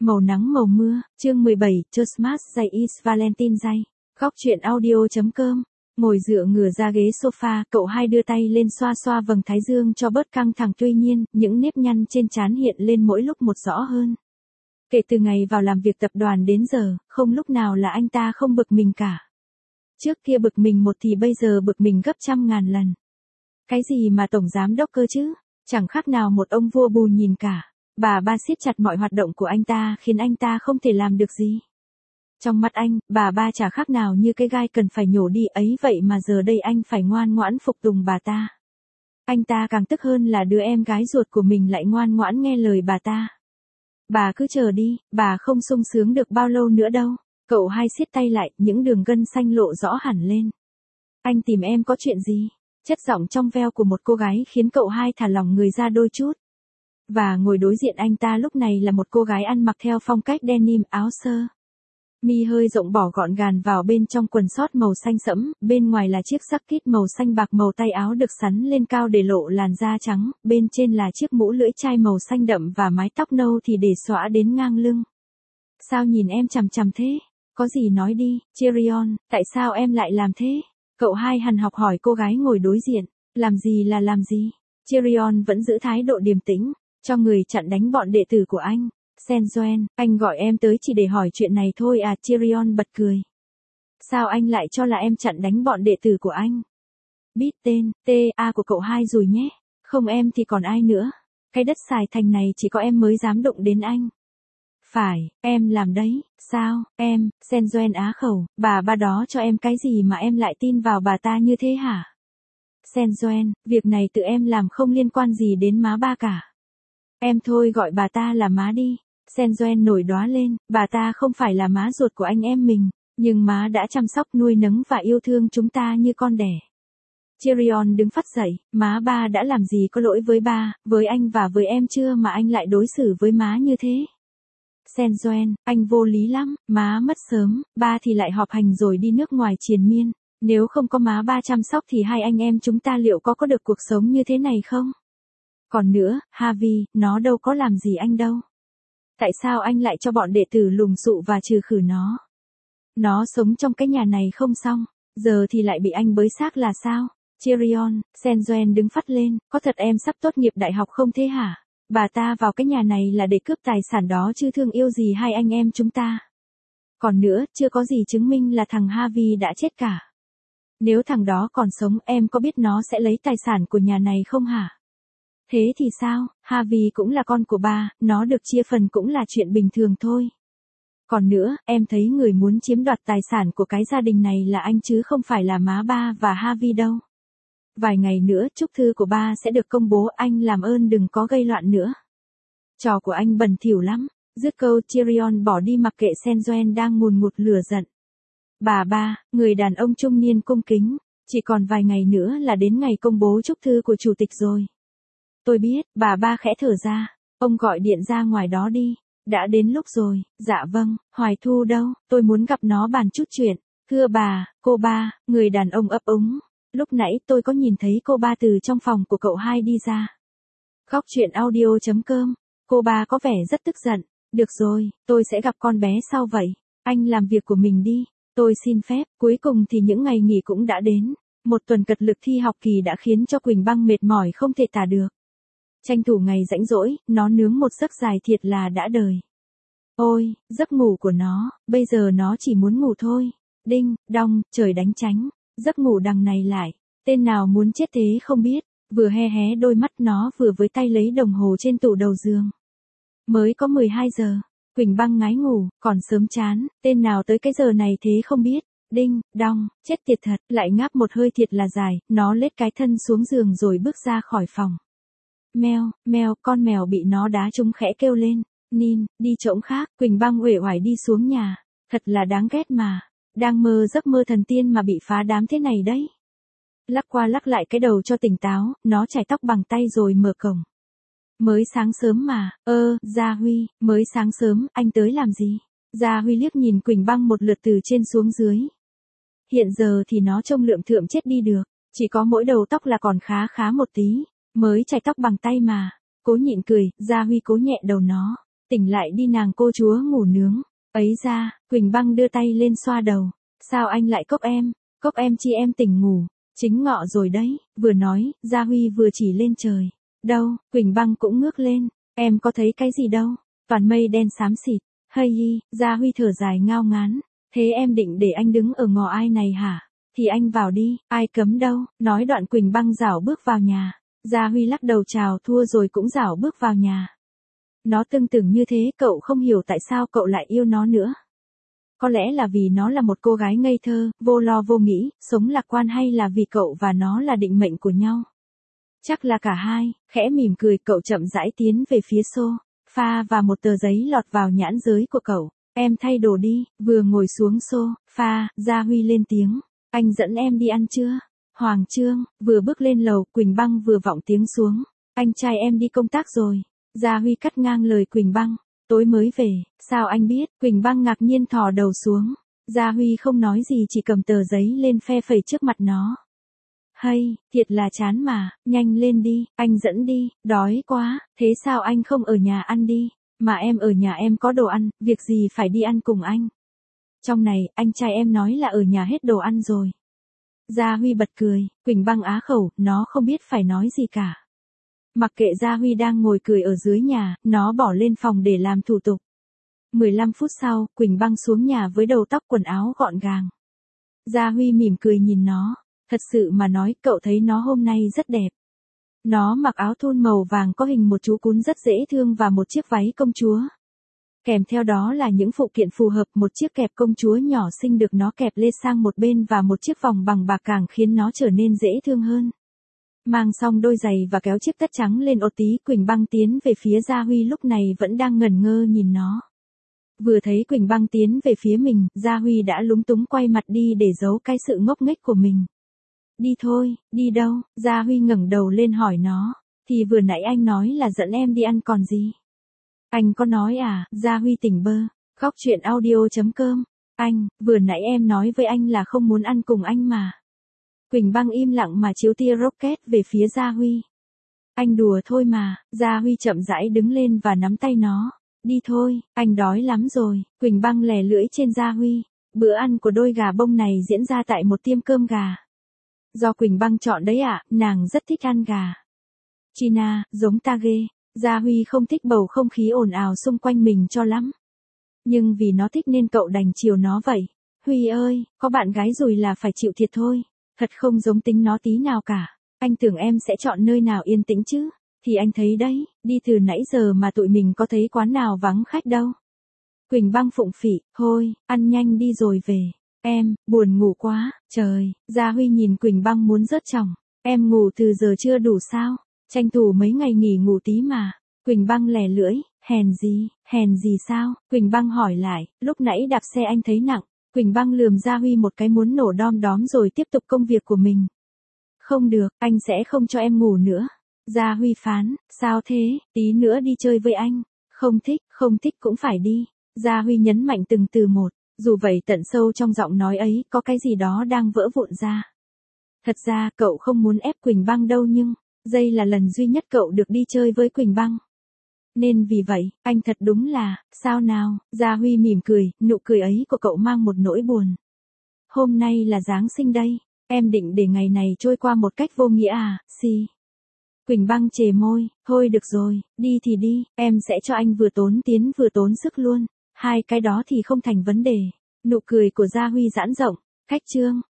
Màu nắng màu mưa, chương 17, Christmas Day is Valentine Day. Góc truyện audio.com. Ngồi dựa ngửa ra ghế sofa, cậu hai đưa tay lên xoa xoa vầng thái dương cho bớt căng thẳng, tuy nhiên, những nếp nhăn trên trán hiện lên mỗi lúc một rõ hơn. Kể từ ngày vào làm việc tập đoàn đến giờ, không lúc nào là anh ta không bực mình cả. Trước kia bực mình một thì bây giờ bực mình gấp trăm ngàn lần. Cái gì mà tổng giám đốc cơ chứ? Chẳng khác nào một ông vua bù nhìn cả. Bà ba siết chặt mọi hoạt động của anh ta khiến anh ta không thể làm được gì. Trong mắt anh, bà ba chả khác nào như cái gai cần phải nhổ đi ấy vậy mà giờ đây anh phải ngoan ngoãn phục tùng bà ta. Anh ta càng tức hơn là đứa em gái ruột của mình lại ngoan ngoãn nghe lời bà ta. Bà cứ chờ đi, bà không sung sướng được bao lâu nữa đâu. Cậu hai siết tay lại, những đường gân xanh lộ rõ hẳn lên. Anh tìm em có chuyện gì? Chất giọng trong veo của một cô gái khiến cậu hai thả lỏng người ra đôi chút. Và ngồi đối diện anh ta lúc này là một cô gái ăn mặc theo phong cách denim, áo sơ mi hơi rộng bỏ gọn gàng vào bên trong quần sót màu xanh sẫm, bên ngoài là chiếc jacket màu xanh bạc, màu tay áo được sắn lên cao để lộ làn da trắng, bên trên là chiếc mũ lưỡi chai màu xanh đậm và mái tóc nâu thì để xõa đến ngang lưng. Sao nhìn em chằm chằm thế? Có gì nói đi, Cherion, tại sao em lại làm thế? Cậu hai hằn học hỏi cô gái ngồi đối diện. Làm gì là làm gì? Cherion vẫn giữ thái độ điềm tĩnh, cho người chặn đánh bọn đệ tử của anh. Senjoen, anh gọi em tới chỉ để hỏi chuyện này thôi à? Cherion bật cười. Sao anh lại cho là em chặn đánh bọn đệ tử của anh? Biết tên, T.A. của cậu hai rồi nhé. Không em thì còn ai nữa. Cái đất xài thành này chỉ có em mới dám động đến anh. Phải, em làm đấy. Sao, em? Senjoen á khẩu, bà ba đó cho em cái gì mà em lại tin vào bà ta như thế hả? Senjoen, việc này tự em làm không liên quan gì đến má ba cả. Em thôi gọi bà ta là má đi. Senjoen nổi đoá lên, bà ta không phải là má ruột của anh em mình, nhưng má đã chăm sóc nuôi nấng và yêu thương chúng ta như con đẻ. Cherion đứng phắt dậy, má ba đã làm gì có lỗi với ba, với anh và với em chưa mà anh lại đối xử với má như thế? Senjoen, anh vô lý lắm, má mất sớm, ba thì lại họp hành rồi đi nước ngoài triền miên. Nếu không có má ba chăm sóc thì hai anh em chúng ta liệu có được cuộc sống như thế này không? Còn nữa, Harvey, nó đâu có làm gì anh đâu. Tại sao anh lại cho bọn đệ tử lùng sụ và trừ khử nó? Nó sống trong cái nhà này không xong, giờ thì lại bị anh bới xác là sao? Cherion, Senjoen đứng phắt lên, có thật em sắp tốt nghiệp đại học không thế hả? Bà ta vào cái nhà này là để cướp tài sản đó chứ thương yêu gì hai anh em chúng ta. Còn nữa, chưa có gì chứng minh là thằng Harvey đã chết cả. Nếu thằng đó còn sống em có biết nó sẽ lấy tài sản của nhà này không hả? Thế thì sao, Harvey cũng là con của ba, nó được chia phần cũng là chuyện bình thường thôi. Còn nữa, em thấy người muốn chiếm đoạt tài sản của cái gia đình này là anh chứ không phải là má ba và Harvey đâu. Vài ngày nữa chúc thư của ba sẽ được công bố, anh làm ơn đừng có gây loạn nữa. Trò của anh bẩn thỉu lắm. Dứt câu Cherion bỏ đi mặc kệ Senjoen đang ngùn ngụt lửa giận. Bà ba, người đàn ông trung niên cung kính, chỉ còn vài ngày nữa là đến ngày công bố chúc thư của chủ tịch rồi. Tôi biết, bà ba khẽ thở ra, ông gọi điện ra ngoài đó đi. Đã đến lúc rồi, dạ vâng, Hoài Thu đâu, tôi muốn gặp nó bàn chút chuyện. Thưa bà, cô ba, người đàn ông ấp úng. Lúc nãy tôi có nhìn thấy cô ba từ trong phòng của cậu hai đi ra. Góc truyện audio.com, cô ba có vẻ rất tức giận. Được rồi, tôi sẽ gặp con bé sau vậy. Anh làm việc của mình đi, tôi xin phép. Cuối cùng thì những ngày nghỉ cũng đã đến. Một tuần cật lực thi học kỳ đã khiến cho Quỳnh Băng mệt mỏi không thể tả được. Tranh thủ ngày rảnh rỗi, nó nướng một giấc dài thiệt là đã đời. Ôi, giấc ngủ của nó, bây giờ nó chỉ muốn ngủ thôi. Đinh, đong, trời đánh tránh. Giấc ngủ đằng này lại, tên nào muốn chết thế không biết, vừa hé hé đôi mắt nó vừa với tay lấy đồng hồ trên tủ đầu giường. Mới có 12 giờ, Quỳnh Băng ngái ngủ, còn sớm chán, tên nào tới cái giờ này thế không biết. Đinh, đong, chết tiệt thật, lại ngáp một hơi thiệt là dài, nó lết cái thân xuống giường rồi bước ra khỏi phòng. Mèo, mèo, con mèo bị nó đá trúng khẽ kêu lên. Nin, đi chỗ khác, Quỳnh Băng uể oải đi xuống nhà, thật là đáng ghét mà. Đang mơ giấc mơ thần tiên mà bị phá đám thế này đấy. Lắc qua lắc lại cái đầu cho tỉnh táo, nó chải tóc bằng tay rồi mở cổng. Mới sáng sớm mà, Gia Huy, mới sáng sớm, anh tới làm gì? Gia Huy liếc nhìn Quỳnh Băng một lượt từ trên xuống dưới. Hiện giờ thì nó trông lượm thượm chết đi được, chỉ có mỗi đầu tóc là còn khá khá một tí, mới chải tóc bằng tay mà. Cố nhịn cười, Gia Huy cố nhẹ đầu nó. Tỉnh lại đi nàng cô chúa ngủ nướng. Ấy ra, Quỳnh Băng đưa tay lên xoa đầu. Sao anh lại cốc em chi em tỉnh ngủ. Chính ngọ rồi đấy, vừa nói, Gia Huy vừa chỉ lên trời. Đâu, Quỳnh Băng cũng ngước lên. Em có thấy cái gì đâu, toàn mây đen xám xịt. Hay y, Gia Huy thở dài ngao ngán. Thế em định để anh đứng ở ngõ ai này hả? Thì anh vào đi, ai cấm đâu. Nói đoạn Quỳnh Băng rảo bước vào nhà. Gia Huy lắc đầu chào thua rồi cũng rảo bước vào nhà. Nó tương tự như thế, cậu không hiểu tại sao cậu lại yêu nó nữa. Có lẽ là vì nó là một cô gái ngây thơ, vô lo vô nghĩ, sống lạc quan, hay là vì cậu và nó là định mệnh của nhau. Chắc là cả hai. Khẽ mỉm cười, cậu chậm rãi tiến về phía sofa và một tờ giấy lọt vào nhãn giới của cậu. Em thay đồ đi. Vừa ngồi xuống sofa, Gia Huy lên tiếng. Anh dẫn em đi ăn trưa. Hoàng Trương, vừa bước lên lầu, Quỳnh Băng vừa vọng tiếng xuống. Anh trai em đi công tác rồi. Gia Huy cắt ngang lời Quỳnh Băng. Tối mới về, sao anh biết? Quỳnh Băng ngạc nhiên thò đầu xuống. Gia Huy không nói gì, chỉ cầm tờ giấy lên phe phẩy trước mặt nó. Hay, thiệt là chán mà, nhanh lên đi, anh dẫn đi, đói quá, thế sao anh không ở nhà ăn đi, mà em ở nhà em có đồ ăn, việc gì phải đi ăn cùng anh. Trong này, anh trai em nói là ở nhà hết đồ ăn rồi. Gia Huy bật cười, Quỳnh Băng á khẩu, nó không biết phải nói gì cả. Mặc kệ Gia Huy đang ngồi cười ở dưới nhà, nó bỏ lên phòng để làm thủ tục. 15 phút sau, Quỳnh Băng xuống nhà với đầu tóc quần áo gọn gàng. Gia Huy mỉm cười nhìn nó. Thật sự mà nói, cậu thấy nó hôm nay rất đẹp. Nó mặc áo thun màu vàng có hình một chú cún rất dễ thương và một chiếc váy công chúa. Kèm theo đó là những phụ kiện phù hợp, một chiếc kẹp công chúa nhỏ xinh được nó kẹp lê sang một bên và một chiếc vòng bằng bạc càng khiến nó trở nên dễ thương hơn. Mang xong đôi giày và kéo chiếc tất trắng lên ô tí, Quỳnh Băng tiến về phía Gia Huy lúc này vẫn đang ngẩn ngơ nhìn nó. Vừa thấy Quỳnh Băng tiến về phía mình, Gia Huy đã lúng túng quay mặt đi để giấu cái sự ngốc nghếch của mình. Đi thôi, đi đâu? Gia Huy ngẩng đầu lên hỏi nó. Thì vừa nãy anh nói là dẫn em đi ăn còn gì? Anh có nói à? Gia Huy tỉnh bơ. Góc truyện audio.com. Anh, vừa nãy em nói với anh là không muốn ăn cùng anh mà. Quỳnh Băng im lặng mà chiếu tia rocket về phía Gia Huy. Anh đùa thôi mà. Gia Huy chậm rãi đứng lên và nắm tay nó. Đi thôi, anh đói lắm rồi. Quỳnh Băng lè lưỡi trên Gia Huy. Bữa ăn của đôi gà bông này diễn ra tại một tiệm cơm gà. Do Quỳnh Băng chọn đấy ạ, nàng rất thích ăn gà. China, giống ta ghê. Gia Huy không thích bầu không khí ồn ào xung quanh mình cho lắm. Nhưng vì nó thích nên cậu đành chiều nó vậy. Huy ơi, có bạn gái rồi là phải chịu thiệt thôi. Thật không giống tính nó tí nào cả. Anh tưởng em sẽ chọn nơi nào yên tĩnh chứ. Thì anh thấy đấy, đi từ nãy giờ mà tụi mình có thấy quán nào vắng khách đâu. Quỳnh Băng phụng phị, thôi, ăn nhanh đi rồi về. Em, buồn ngủ quá, trời. Gia Huy nhìn Quỳnh Băng muốn rớt chỏng. Em ngủ từ giờ chưa đủ sao? Tranh thủ mấy ngày nghỉ ngủ tí mà. Quỳnh Băng lè lưỡi, hèn gì sao? Quỳnh Băng hỏi lại, lúc nãy đạp xe anh thấy nặng. Quỳnh Băng lườm Gia Huy một cái muốn nổ đom đóm rồi tiếp tục công việc của mình. Không được, anh sẽ không cho em ngủ nữa. Gia Huy phán, sao thế, tí nữa đi chơi với anh. Không thích cũng phải đi. Gia Huy nhấn mạnh từng từ một. Dù vậy tận sâu trong giọng nói ấy có cái gì đó đang vỡ vụn ra. Thật ra cậu không muốn ép Quỳnh Băng đâu, nhưng đây là lần duy nhất cậu được đi chơi với Quỳnh Băng. Nên vì vậy, anh thật đúng là, sao nào? Gia Huy mỉm cười, nụ cười ấy của cậu mang một nỗi buồn. Hôm nay là Giáng sinh đây, em định để ngày này trôi qua một cách vô nghĩa à, si. Quỳnh Băng chề môi, thôi được rồi, đi thì đi, em sẽ cho anh vừa tốn tiền vừa tốn sức luôn. Hai cái đó thì không thành vấn đề. Nụ cười của Gia Huy giãn rộng. Khách trương,